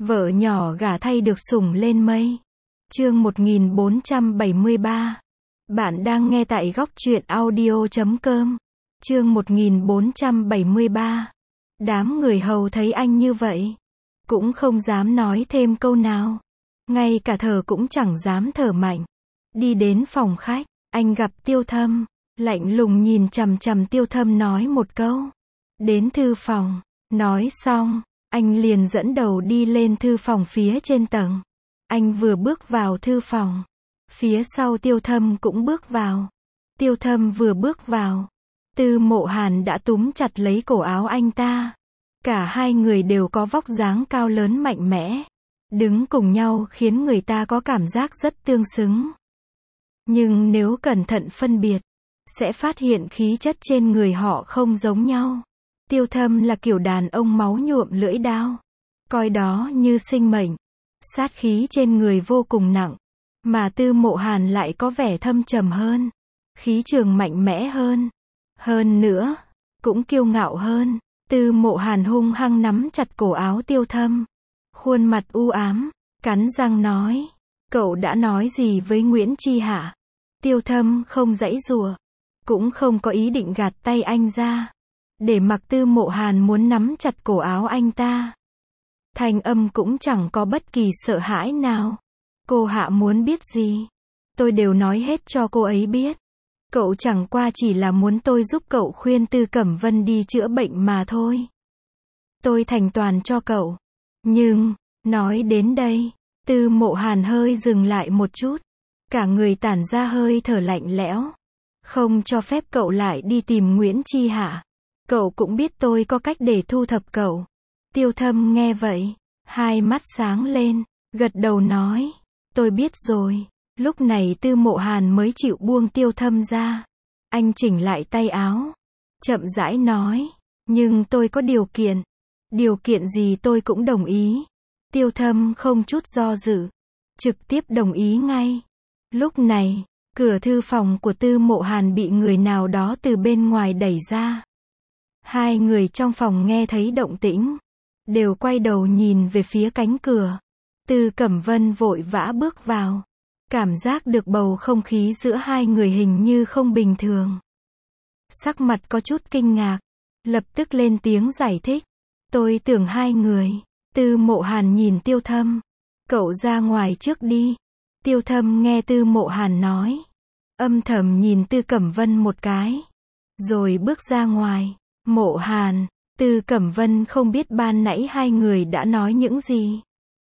Vợ nhỏ gả thay được sủng lên mây. Chương 1473. Bạn đang nghe tại góc truyện audio.com. Chương 1473. Đám người hầu thấy anh như vậy, cũng không dám nói thêm câu nào. Ngay cả thở cũng chẳng dám thở mạnh. Đi đến phòng khách, anh gặp Tiêu Thâm, lạnh lùng nhìn chằm chằm Tiêu Thâm nói một câu. Đến thư phòng, nói xong, anh liền dẫn đầu đi lên thư phòng phía trên tầng. Anh vừa bước vào thư phòng, phía sau Tiêu Thâm cũng bước vào. Tiêu Thâm vừa bước vào, Tư Mộ Hàn đã túm chặt lấy cổ áo anh ta. Cả hai người đều có vóc dáng cao lớn mạnh mẽ, đứng cùng nhau khiến người ta có cảm giác rất tương xứng. Nhưng nếu cẩn thận phân biệt, sẽ phát hiện khí chất trên người họ không giống nhau. Tiêu Thâm là kiểu đàn ông máu nhuộm lưỡi dao, coi đó như sinh mệnh, sát khí trên người vô cùng nặng. Mà Tư Mộ Hàn lại có vẻ thâm trầm hơn, khí trường mạnh mẽ hơn. Hơn nữa, cũng kiêu ngạo hơn. Tư Mộ Hàn hung hăng nắm chặt cổ áo Tiêu Thâm, khuôn mặt u ám, cắn răng nói, cậu đã nói gì với Nguyễn Chi hả? Tiêu Thâm không giãy giụa, cũng không có ý định gạt tay anh ra, để mặc Tư Mộ Hàn muốn nắm chặt cổ áo anh ta. Thanh âm cũng chẳng có bất kỳ sợ hãi nào. Cô hạ muốn biết gì, tôi đều nói hết cho cô ấy biết. Cậu chẳng qua chỉ là muốn tôi giúp cậu khuyên Tư Cẩm Vân đi chữa bệnh mà thôi. Tôi thành toàn cho cậu. Nhưng, nói đến đây, Tư Mộ Hàn hơi dừng lại một chút. Cả người tản ra hơi thở lạnh lẽo. Không cho phép cậu lại đi tìm Nguyễn Chi hả? Cậu cũng biết tôi có cách để thu thập cậu. Tiêu Thâm nghe vậy, hai mắt sáng lên, gật đầu nói, tôi biết rồi. Lúc này Tư Mộ Hàn mới chịu buông Tiêu Thâm ra. Anh chỉnh lại tay áo, chậm rãi nói, nhưng tôi có điều kiện. Điều kiện gì tôi cũng đồng ý. Tiêu Thâm không chút do dự, trực tiếp đồng ý ngay. Lúc này, cửa thư phòng của Tư Mộ Hàn bị người nào đó từ bên ngoài đẩy ra. Hai người trong phòng nghe thấy động tĩnh, đều quay đầu nhìn về phía cánh cửa. Tư Cẩm Vân vội vã bước vào. Cảm giác được bầu không khí giữa hai người hình như không bình thường. Sắc mặt có chút kinh ngạc, lập tức lên tiếng giải thích. Tôi tưởng hai người. Tư Mộ Hàn nhìn Tiêu Thâm. Cậu ra ngoài trước đi. Tiêu Thâm nghe Tư Mộ Hàn nói, âm thầm nhìn Tư Cẩm Vân một cái, rồi bước ra ngoài. Mộ Hàn, Tư Cẩm Vân không biết ban nãy hai người đã nói những gì.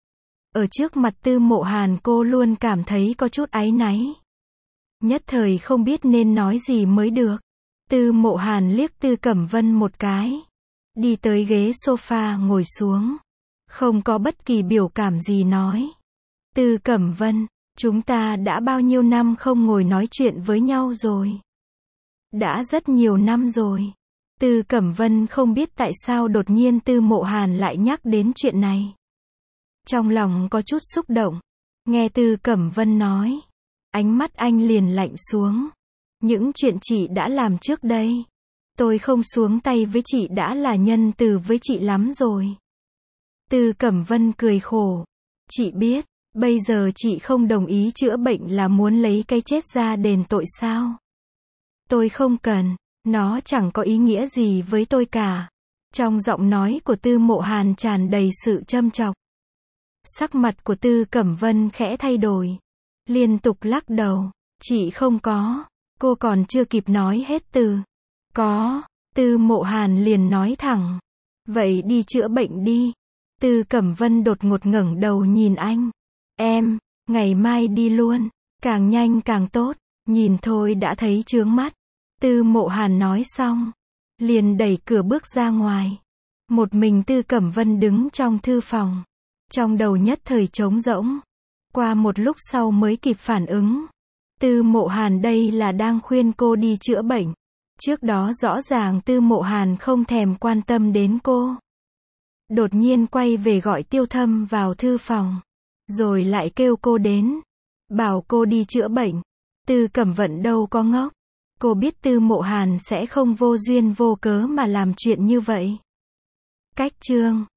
Ở trước mặt Tư Mộ Hàn cô luôn cảm thấy có chút áy náy. Nhất thời không biết nên nói gì mới được. Tư Mộ Hàn liếc Tư Cẩm Vân một cái, đi tới ghế sofa ngồi xuống, không có bất kỳ biểu cảm gì nói. Tư Cẩm Vân, chúng ta đã bao nhiêu năm không ngồi nói chuyện với nhau rồi? Đã rất nhiều năm rồi. Tư Cẩm Vân không biết tại sao đột nhiên Tư Mộ Hàn lại nhắc đến chuyện này. Trong lòng có chút xúc động. Nghe Tư Cẩm Vân nói, ánh mắt anh liền lạnh xuống. Những chuyện chị đã làm trước đây, tôi không xuống tay với chị đã là nhân từ với chị lắm rồi. Tư Cẩm Vân cười khổ. Chị biết, bây giờ chị không đồng ý chữa bệnh là muốn lấy cái chết ra đền tội sao? Tôi không cần, nó chẳng có ý nghĩa gì với tôi cả. Trong giọng nói của Tư Mộ Hàn tràn đầy sự châm chọc. Sắc mặt của Tư Cẩm Vân khẽ thay đổi, liên tục lắc đầu. Chị không có. Cô còn chưa kịp nói hết từ có, Tư Mộ Hàn liền nói thẳng, vậy đi chữa bệnh đi. Tư Cẩm Vân đột ngột ngẩng đầu nhìn anh. Em, ngày mai đi luôn, càng nhanh càng tốt, nhìn thôi đã thấy chướng mắt. Tư Mộ Hàn nói xong, liền đẩy cửa bước ra ngoài. Một mình Tư Cẩm Vân đứng trong thư phòng, trong đầu nhất thời trống rỗng. Qua một lúc sau mới kịp phản ứng. Tư Mộ Hàn đây là đang khuyên cô đi chữa bệnh. Trước đó rõ ràng Tư Mộ Hàn không thèm quan tâm đến cô. Đột nhiên quay về gọi Tiêu Thâm vào thư phòng, rồi lại kêu cô đến, bảo cô đi chữa bệnh. Tư Cẩm Vân đâu có ngốc. Cô biết Tư Mộ Hàn sẽ không vô duyên vô cớ mà làm chuyện như vậy. Cách chương